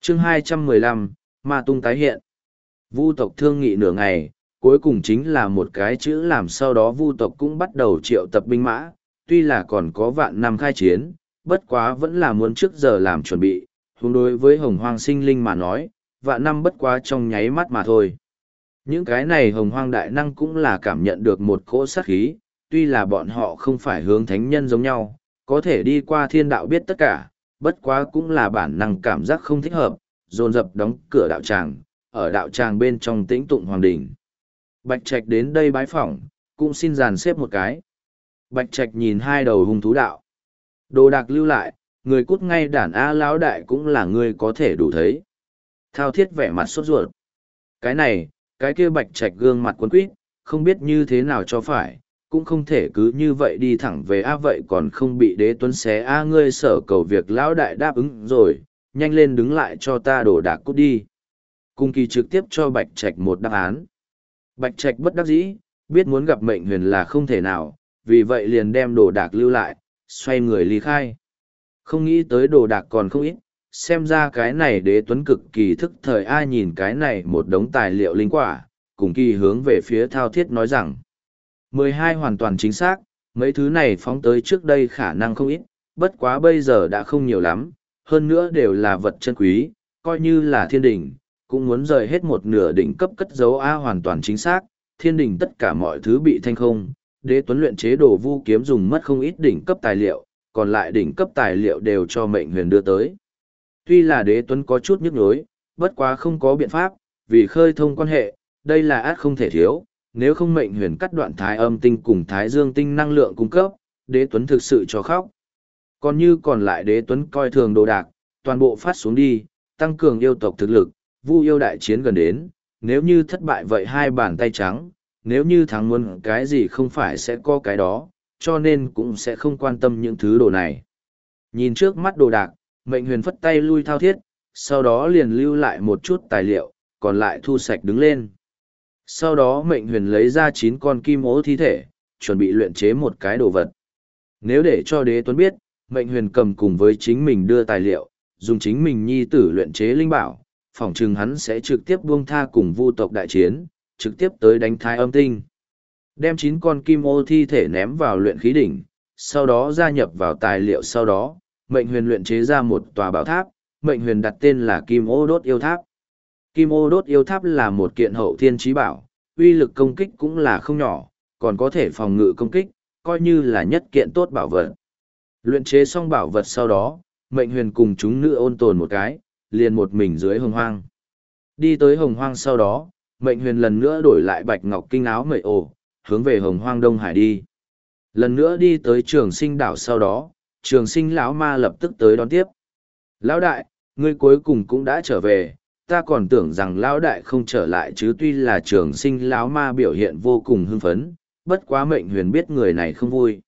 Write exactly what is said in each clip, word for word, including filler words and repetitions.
chương hai trăm mười lăm, ma tung tái hiện. Vu tộc thương nghị nửa ngày, cuối cùng chính là một cái chữ làm, sau đó Vu tộc cũng bắt đầu triệu tập binh mã, tuy là còn có vạn năm khai chiến, bất quá vẫn là muốn trước giờ làm chuẩn bị, huống đối với hồng hoang sinh linh mà nói, vạn năm bất quá trong nháy mắt mà thôi. Những cái này hồng hoang đại năng cũng là cảm nhận được một cỗ sát khí, tuy là bọn họ không phải hướng thánh nhân giống nhau, có thể đi qua thiên đạo biết tất cả, bất quá cũng là bản năng cảm giác không thích hợp, dồn dập đóng cửa đạo tràng, ở đạo tràng bên trong tĩnh tụng hoàng đỉnh. Bạch Trạch đến đây bái phỏng, cũng xin dàn xếp một cái. Bạch Trạch nhìn hai đầu hung thú đạo. Đồ đạc lưu lại, người cút ngay đàn A lão đại cũng là người có thể đủ thấy. Thao thiết vẻ mặt sốt ruột. Cái này, cái kia Bạch Trạch gương mặt quấn quýt, không biết như thế nào cho phải, cũng không thể cứ như vậy đi thẳng về A vậy còn không bị đế tuấn xé A ngươi sở cầu việc lão đại đáp ứng rồi, nhanh lên đứng lại cho ta đồ đạc cút đi. Cung kỳ trực tiếp cho Bạch Trạch một đáp án. Bạch Trạch bất đắc dĩ, biết muốn gặp mệnh huyền là không thể nào, vì vậy liền đem đồ đạc lưu lại, xoay người ly khai. Không nghĩ tới đồ đạc còn không ít, xem ra cái này đế tuấn cực kỳ thức thời ai nhìn cái này một đống tài liệu linh quả, cùng kỳ hướng về phía thao thiết nói rằng. mười hai hoàn toàn chính xác, mấy thứ này phóng tới trước đây khả năng không ít, bất quá bây giờ đã không nhiều lắm, hơn nữa đều là vật chân quý, coi như là thiên đình, cũng muốn rời hết một nửa đỉnh cấp cất dấu A hoàn toàn chính xác, thiên đình tất cả mọi thứ bị thanh không, đế tuấn luyện chế đồ vu kiếm dùng mất không ít đỉnh cấp tài liệu, còn lại đỉnh cấp tài liệu đều cho mệnh huyền đưa tới. Tuy là đế tuấn có chút nhức nhối, bất quá không có biện pháp, vì khơi thông quan hệ, đây là át không thể thiếu, nếu không mệnh huyền cắt đoạn thái âm tinh cùng thái dương tinh năng lượng cung cấp, đế tuấn thực sự cho khóc. Còn như còn lại đế tuấn coi thường đồ đạc, toàn bộ phát xuống đi, tăng cường yêu tộc thực lực, vu yêu đại chiến gần đến, nếu như thất bại vậy hai bàn tay trắng, nếu như thắng muốn cái gì không phải sẽ có cái đó, cho nên cũng sẽ không quan tâm những thứ đồ này. Nhìn trước mắt đồ đạc, mệnh huyền phất tay lui thao thiết, sau đó liền lưu lại một chút tài liệu, còn lại thu sạch đứng lên. Sau đó mệnh huyền lấy ra chín con kim ố thi thể, chuẩn bị luyện chế một cái đồ vật. Nếu để cho đế tuấn biết, mệnh huyền cầm cùng với chính mình đưa tài liệu, dùng chính mình nhi tử luyện chế linh bảo, phỏng chừng hắn sẽ trực tiếp buông tha cùng vu tộc đại chiến, trực tiếp tới đánh thái âm tinh. Đem chín con kim ô thi thể ném vào luyện khí đỉnh, sau đó gia nhập vào tài liệu sau đó, mệnh huyền luyện chế ra một tòa bảo tháp, mệnh huyền đặt tên là Kim Ô Đốt Yêu Tháp. Kim Ô Đốt Yêu Tháp là một kiện hậu thiên chí bảo, uy lực công kích cũng là không nhỏ, còn có thể phòng ngự công kích, coi như là nhất kiện tốt bảo vật. Luyện chế xong bảo vật sau đó, mệnh huyền cùng chúng nữ ôn tồn một cái, liền một mình dưới hồng hoang. Đi tới hồng hoang sau đó, mệnh huyền lần nữa đổi lại bạch ngọc kinh áo mệnh ổ, hướng về hồng hoang Đông Hải đi. Lần nữa đi tới trường sinh đảo sau đó, trường sinh lão ma lập tức tới đón tiếp. Lão đại, ngươi cuối cùng cũng đã trở về, ta còn tưởng rằng lão đại không trở lại chứ. Tuy là trường sinh lão ma biểu hiện vô cùng hưng phấn, bất quá mệnh huyền biết người này không vui.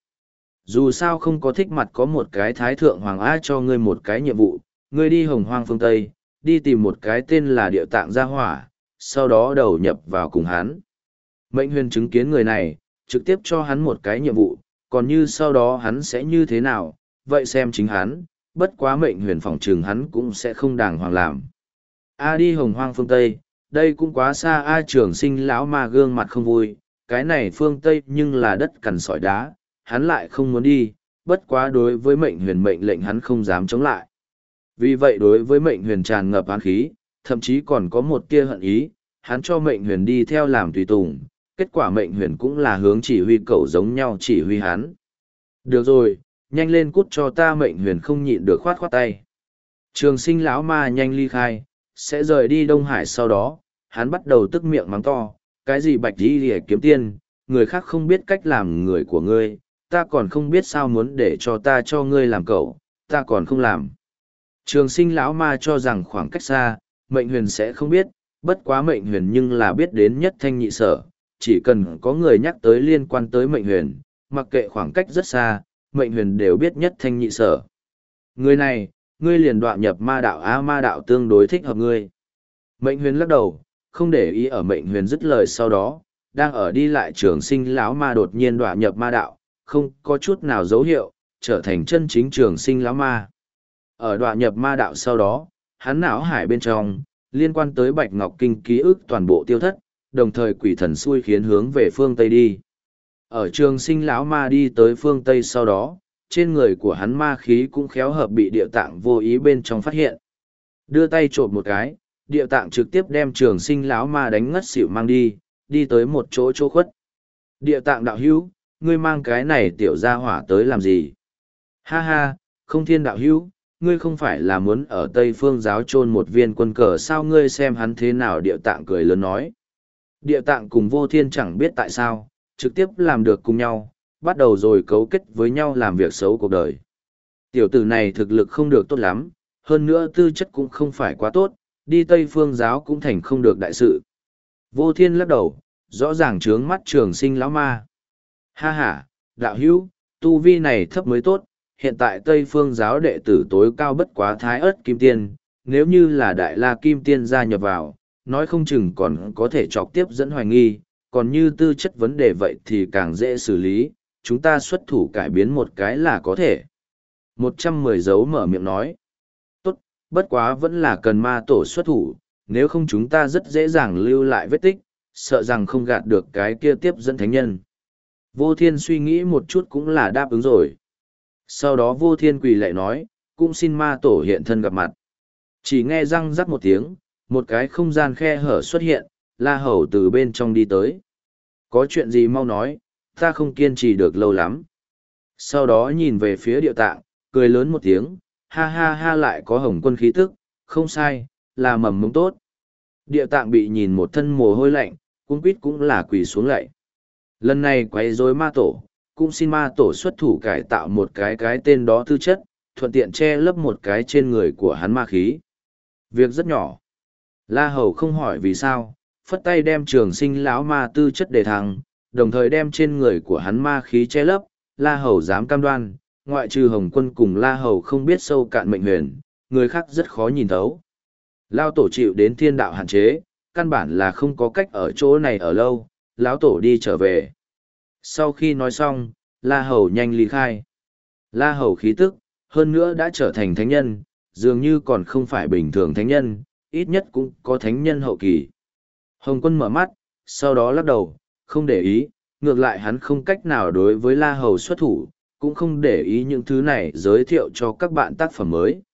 Dù sao không có thích mặt có một cái thái thượng hoàng a cho ngươi một cái nhiệm vụ, ngươi đi hồng hoang phương Tây, đi tìm một cái tên là Điệu Tạng Gia Hỏa, sau đó đầu nhập vào cùng hắn. Mệnh huyền chứng kiến người này, trực tiếp cho hắn một cái nhiệm vụ, còn như sau đó hắn sẽ như thế nào, vậy xem chính hắn, bất quá mệnh huyền phỏng trừng hắn cũng sẽ không đàng hoàng làm. A đi hồng hoang phương Tây, đây cũng quá xa. A trường sinh lão ma gương mặt không vui, cái này phương Tây nhưng là đất cằn sỏi đá, hắn lại không muốn đi, bất quá đối với mệnh huyền mệnh lệnh hắn không dám chống lại. Vì vậy đối với mệnh huyền tràn ngập án khí, thậm chí còn có một tia hận ý, hắn cho mệnh huyền đi theo làm tùy tùng, kết quả mệnh huyền cũng là hướng chỉ huy cậu giống nhau chỉ huy hắn. Được rồi, nhanh lên cút cho ta. Mệnh huyền không nhịn được khoát khoát tay. Trường sinh lão ma nhanh ly khai, sẽ rời đi Đông Hải. Sau đó, hắn bắt đầu tức miệng mắng to, cái gì bạch đi để kiếm tiên, người khác không biết cách làm người của ngươi, ta còn không biết sao muốn để cho ta cho ngươi làm cậu, ta còn không làm. Trường sinh lão ma cho rằng khoảng cách xa, mệnh huyền sẽ không biết, bất quá mệnh huyền nhưng là biết đến nhất thanh nhị sở, chỉ cần có người nhắc tới liên quan tới mệnh huyền, mặc kệ khoảng cách rất xa, mệnh huyền đều biết nhất thanh nhị sở. Người này, ngươi liền đọa nhập ma đạo a ma đạo tương đối thích hợp ngươi. Mệnh huyền lắc đầu, không để ý ở mệnh huyền dứt lời sau đó, đang ở đi lại trường sinh lão ma đột nhiên đọa nhập ma đạo, không có chút nào dấu hiệu, trở thành chân chính trường sinh lão ma. Ở đọa nhập ma đạo sau đó, hắn não hải bên trong, liên quan tới Bạch Ngọc Kinh ký ức toàn bộ tiêu thất, đồng thời quỷ thần xui khiến hướng về phương Tây đi. Ở trường sinh lão ma đi tới phương Tây sau đó, trên người của hắn ma khí cũng khéo hợp bị địa tạng vô ý bên trong phát hiện. Đưa tay trộm một cái, địa tạng trực tiếp đem trường sinh lão ma đánh ngất xỉu mang đi, đi tới một chỗ chỗ khuất. Địa tạng đạo hữu, ngươi mang cái này tiểu gia hỏa tới làm gì? Ha ha, không thiên đạo hữu, ngươi không phải là muốn ở Tây Phương giáo chôn một viên quân cờ sao, ngươi xem hắn thế nào? Địa tạng cười lớn nói. Địa tạng cùng vô thiên chẳng biết tại sao, trực tiếp làm được cùng nhau, bắt đầu rồi cấu kết với nhau làm việc xấu cuộc đời. Tiểu tử này thực lực không được tốt lắm, hơn nữa tư chất cũng không phải quá tốt, đi Tây Phương giáo cũng thành không được đại sự. Vô thiên lắc đầu, rõ ràng trướng mắt trường sinh lão ma. Ha ha, đạo hữu, tu vi này thấp mới tốt, hiện tại Tây Phương giáo đệ tử tối cao bất quá Thái Ất Kim Tiên, nếu như là Đại La Kim Tiên gia nhập vào, nói không chừng còn có thể chọc tiếp dẫn hoài nghi, còn như tư chất vấn đề vậy thì càng dễ xử lý, chúng ta xuất thủ cải biến một cái là có thể. một trăm mười dấu mở miệng nói. Tốt, bất quá vẫn là cần ma tổ xuất thủ, nếu không chúng ta rất dễ dàng lưu lại vết tích, sợ rằng không gạt được cái kia tiếp dẫn thánh nhân. Vô thiên suy nghĩ một chút cũng là đáp ứng rồi. Sau đó vô thiên quỳ lại nói, cũng xin ma tổ hiện thân gặp mặt. Chỉ nghe răng rắc một tiếng, một cái không gian khe hở xuất hiện, La Hầu từ bên trong đi tới. Có chuyện gì mau nói, ta không kiên trì được lâu lắm. Sau đó nhìn về phía địa tạng, cười lớn một tiếng, ha ha ha, lại có hồng quân khí tức, không sai, là mầm mống tốt. Địa tạng bị nhìn một thân mồ hôi lạnh, cung quýt cũng là quỳ xuống lạy. Lần này quấy rối ma tổ, cũng xin ma tổ xuất thủ cải tạo một cái cái tên đó tư chất, thuận tiện che lấp một cái trên người của hắn ma khí. Việc rất nhỏ. La Hầu không hỏi vì sao, phất tay đem trường sinh lão ma tư chất đề thăng, đồng thời đem trên người của hắn ma khí che lấp. La Hầu dám cam đoan, ngoại trừ Hồng Quân cùng La Hầu không biết sâu cạn mệnh huyền, người khác rất khó nhìn thấu. Lao tổ chịu đến thiên đạo hạn chế, căn bản là không có cách ở chỗ này ở lâu, lão tổ đi trở về. Sau khi nói xong, La Hầu nhanh ly khai. La Hầu khí tức, hơn nữa đã trở thành thánh nhân, dường như còn không phải bình thường thánh nhân, ít nhất cũng có thánh nhân hậu kỳ. Hồng Quân mở mắt, sau đó lắc đầu, không để ý, ngược lại hắn không cách nào đối với La Hầu xuất thủ, cũng không để ý những thứ này giới thiệu cho các bạn tác phẩm mới.